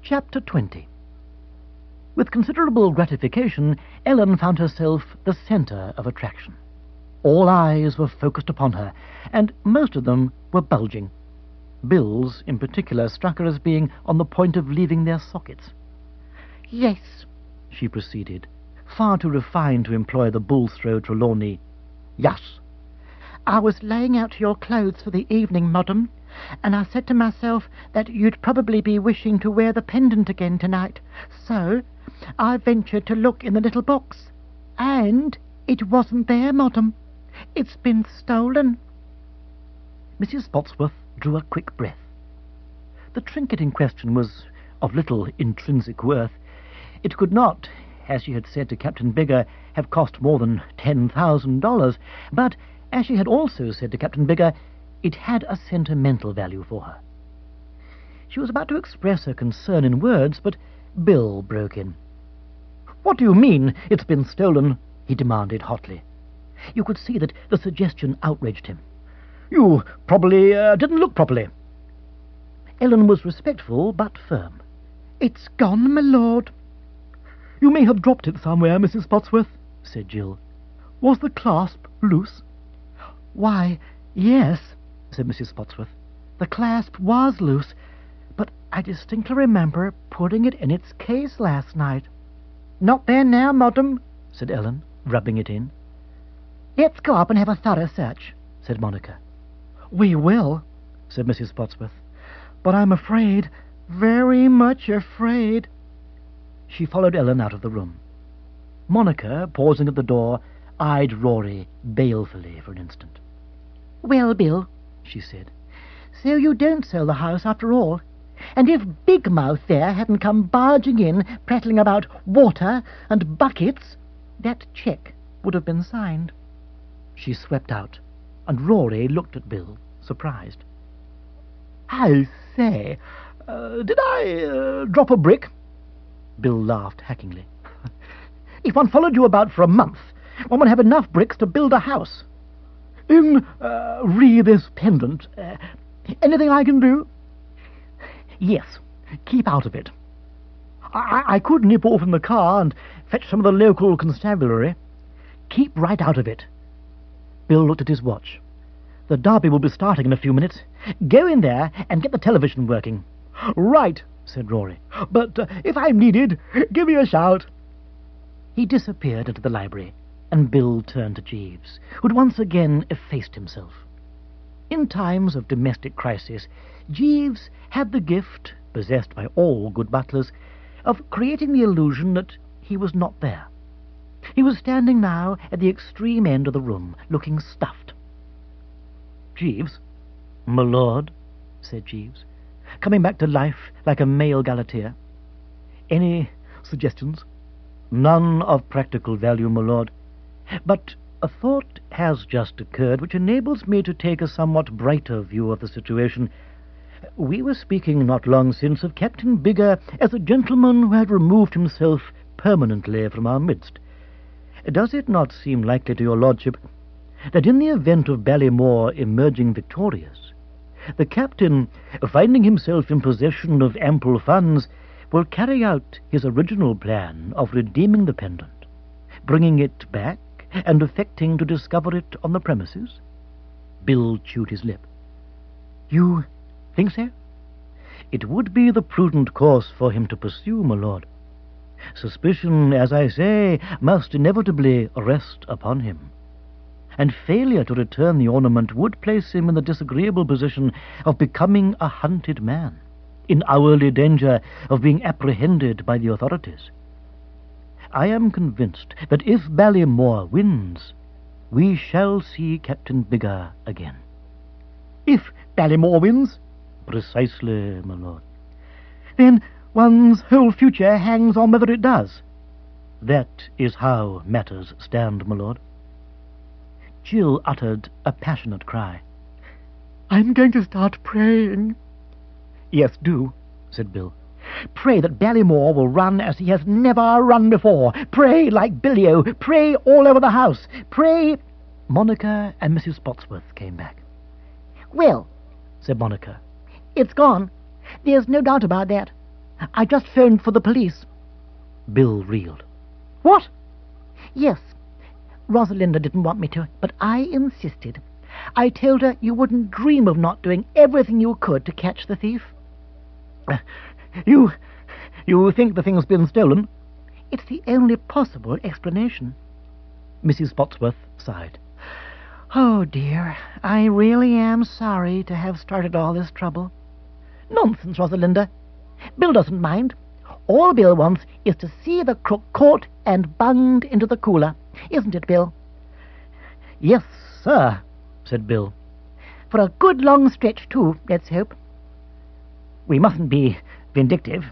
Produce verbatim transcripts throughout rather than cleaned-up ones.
Chapter twenty. With considerable gratification, Ellen found herself the centre of attraction. All eyes were focused upon her, and most of them were bulging. Bill's, in particular, struck her as being on the point of leaving their sockets. "Yes," she proceeded, far too refined to employ the bull-throat Trelawney. "Yes." "I was laying out your clothes for the evening, madam, and I said to myself that you'd probably be wishing to wear the pendant again tonight, so I ventured to look in the little box, and it wasn't there, madam. It's been stolen." Missus Spotsworth drew a quick breath. The trinket in question was of little intrinsic worth. It could not, as she had said to Captain Bigger, have cost more than ten thousand dollars, but, as she had also said to Captain Bigger, it had a sentimental value for her. She was about to express her concern in words, but Bill broke in. "What do you mean, it's been stolen?" he demanded hotly. You could see that the suggestion outraged him. "You probably uh, didn't look properly." Ellen was respectful but firm. "It's gone, my lord." "You may have dropped it somewhere, Missus Spotsworth," said Jill. "Was the clasp loose?" "Why, yes," said Missus Spotsworth. "The clasp was loose, but I distinctly remember putting it in its case last night." "Not there now, madam," said Ellen, rubbing it in. "Let's go up and have a thorough search," said Monica. "We will," said Missus Spotsworth, "but I'm afraid, very much afraid." She followed Ellen out of the room. Monica, pausing at the door, eyed Rory balefully for an instant. "Well, Bill," she said, "so you don't sell the house after all. And if Big Mouth there hadn't come barging in, prattling about water and buckets, that cheque would have been signed." She swept out, and Rory looked at Bill, surprised. "I say, uh, did I uh, drop a brick?" Bill laughed hackingly. "If one followed you about for a month, one would have enough bricks to build a house. In uh, re this pendant, uh, anything I can do?" "Yes, keep out of it. I, I could nip off in the car and fetch some of the local constabulary. Keep right out of it." Bill looked at his watch. "The derby will be starting in a few minutes. Go in there and get the television working." "Right," said Rory. "But uh, if I'm needed, give me a shout." He disappeared into the library, and Bill turned to Jeeves, who had once again effaced himself. In times of domestic crisis, Jeeves had the gift, possessed by all good butlers, of creating the illusion that he was not there. He was standing now at the extreme end of the room, looking stuffed. "Jeeves?" "My lord," said Jeeves, coming back to life like a male Galatea. "Any suggestions?" "None of practical value, my lord. But a thought has just occurred which enables me to take a somewhat brighter view of the situation. We were speaking not long since of Captain Bigger as a gentleman who had removed himself permanently from our midst. Does it not seem likely to your lordship that in the event of Ballymore emerging victorious, the captain, finding himself in possession of ample funds, will carry out his original plan of redeeming the pendant, bringing it back, and affecting to discover it on the premises?" Bill chewed his lip. "You think so?" "It would be the prudent course for him to pursue, my lord. Suspicion, as I say, must inevitably rest upon him, and failure to return the ornament would place him in the disagreeable position of becoming a hunted man, in hourly danger of being apprehended by the authorities. I am convinced that if Ballymore wins, we shall see Captain Bigger again." "If Ballymore wins?" "Precisely, my lord." "Then one's whole future hangs on whether it does." "That is how matters stand, my lord." Jill uttered a passionate cry. "I'm going to start praying." "Yes, do," said Bill. "Pray that Ballymore will run as he has never run before. Pray like Billio. Pray all over the house. Pray—" Monica and Missus Spotsworth came back. "Well," said Monica, "it's gone. There's no doubt about that. I just phoned for the police. Bill reeled. What? Yes. Rosalinda didn't want me to, but I insisted. I told her you wouldn't dream of not doing everything you could to catch the thief. Uh, you... you think the thing's been stolen? It's the only possible explanation. Missus Spotsworth sighed. Oh, dear, I really am sorry to have started all this trouble. Nonsense, Rosalinda. Bill doesn't mind. All Bill wants is to see the crook caught and bunged into the cooler. Isn't it, Bill? Yes, sir, said Bill. For a good long stretch, too, let's hope. We mustn't be vindictive.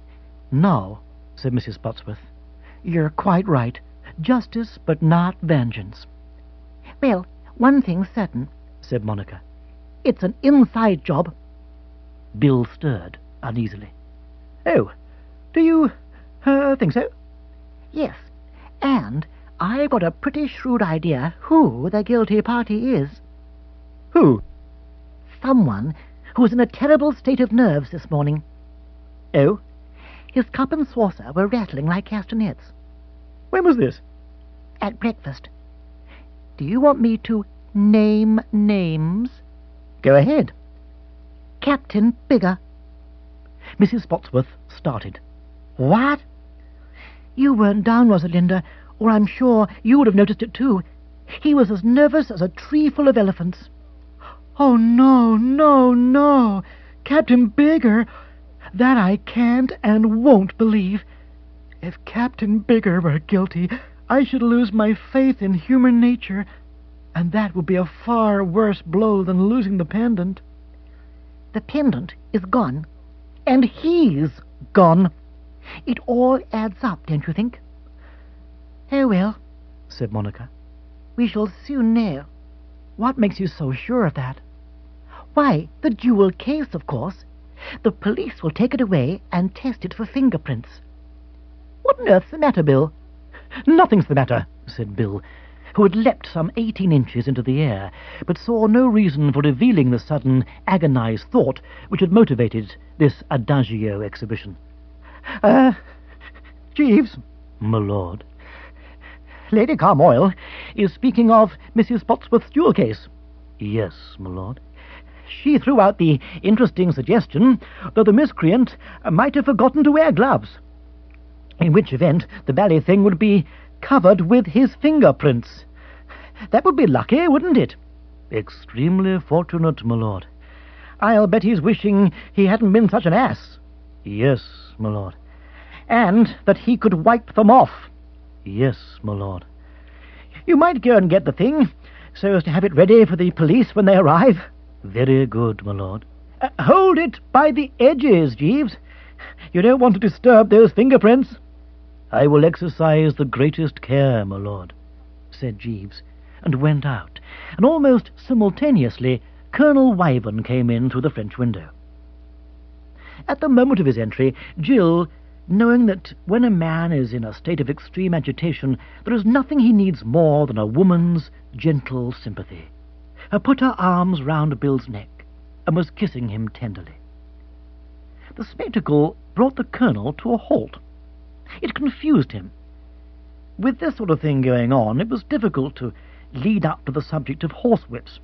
No, said Missus Spotsworth. You're quite right. Justice, but not vengeance. Well, one thing's certain, said Monica. It's an inside job. Bill stirred uneasily. Oh, do you uh, think so? Yes, and I've got a pretty shrewd idea who the guilty party is. Who? Someone who's in a terrible state of nerves this morning. Oh? His cup and saucer were rattling like castanets. When was this? At breakfast. Do you want me to name names? Go ahead. Captain Bigger. Missus Spotsworth started. What? You weren't down, Rosalinda, or I'm sure you would have noticed it too. He was as nervous as a tree full of elephants. Oh, no, no, no. Captain Bigger. That I can't and won't believe. If Captain Bigger were guilty, I should lose my faith in human nature, and that would be a far worse blow than losing the pendant. The pendant is gone, and he's gone. It all adds up, don't you think? Oh, well, said Monica. We shall soon know. What makes you so sure of that? Why, the jewel case, of course. The police will take it away and test it for fingerprints. What on earth's the matter, Bill? Nothing's the matter, said Bill, who had leapt some eighteen inches into the air, but saw no reason for revealing the sudden, agonized thought which had motivated this adagio exhibition. Uh, Jeeves, my lord. Lady Carmoyle is speaking of Missus Spotsworth's jewel case. Yes, my lord. She threw out the interesting suggestion that the miscreant might have forgotten to wear gloves, in which event the bally thing would be covered with his fingerprints. That would be lucky, wouldn't it? Extremely fortunate, my lord. I'll bet he's wishing he hadn't been such an ass. Yes, my lord. And that he could wipe them off. Yes, my lord. You might go and get the thing, so as to have it ready for the police when they arrive. Very good, my lord. Uh, hold it by the edges, Jeeves. You don't want to disturb those fingerprints. I will exercise the greatest care, my lord, said Jeeves, and went out, and almost simultaneously Colonel Wyvern came in through the French window. At the moment of his entry, Jill, knowing that when a man is in a state of extreme agitation, there is nothing he needs more than a woman's gentle sympathy, had put her arms round Bill's neck and was kissing him tenderly. The spectacle brought the Colonel to a halt. It confused him. With this sort of thing going on, it was difficult to lead up to the subject of horsewhips.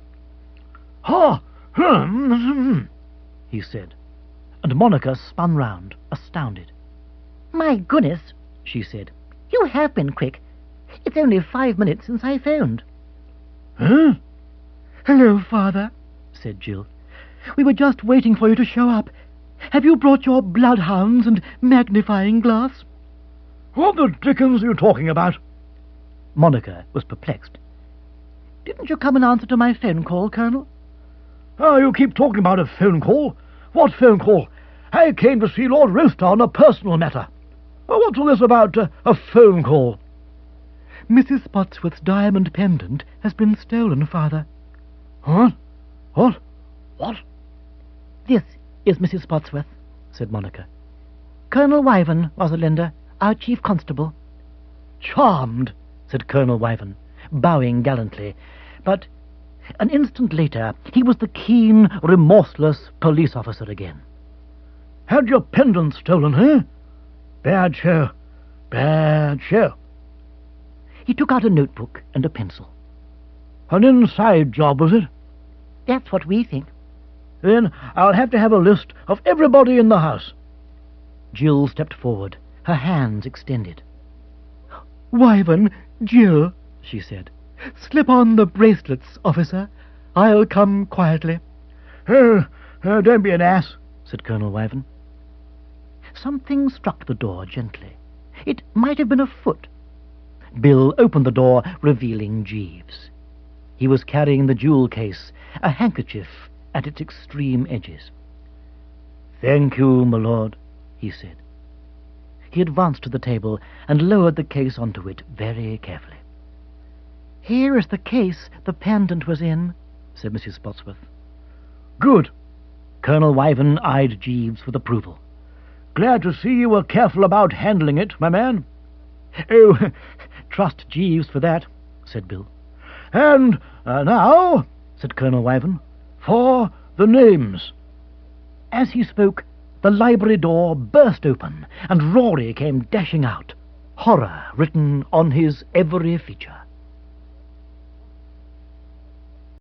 "Ha! Hum!" he said, and Monica spun round, astounded. "My goodness," she said. "You have been quick. It's only five minutes since I phoned." "Huh? Hello, Father," said Jill. "We were just waiting for you to show up. Have you brought your bloodhounds and magnifying glass?" "What the dickens are you talking about?" Monica was perplexed. "Didn't you come and answer to my phone call, Colonel?" "Oh, you keep talking about a phone call. What phone call? I came to see Lord Roaster on a personal matter. Well, what's all this about uh, a phone call?" "Missus Spotsworth's diamond pendant has been stolen, Father." "Huh? What? What?" "This is Missus Spotsworth," said Monica. "Colonel Wyvern, Rosalinda, our chief constable." "Charmed," said Colonel Wyvern, bowing gallantly, but an instant later he was the keen, remorseless police officer again. Had your pendant stolen, eh? Bad show. Bad show. He took out a notebook and a pencil. An inside job, was it? That's what we think. Then I'll have to have a list of everybody in the house. Jill stepped forward, her hands extended. Wyvern, Jill, she said. Slip on the bracelets, officer. I'll come quietly. Oh, oh, don't be an ass, said Colonel Wyvern. Something struck the door gently. It might have been a foot. Bill opened the door, revealing Jeeves. He was carrying the jewel case, a handkerchief at its extreme edges. "Thank you, my lord," he said. He advanced to the table and lowered the case onto it very carefully. "Here is the case the pendant was in," said Missus Spotsworth. "Good." Colonel Wyvern eyed Jeeves with approval. "Glad to see you were careful about handling it, my man." "Oh, trust Jeeves for that," said Bill. "And uh, now," said Colonel Wyvern, "for the names." As he spoke, the library door burst open, and Rory came dashing out, horror written on his every feature.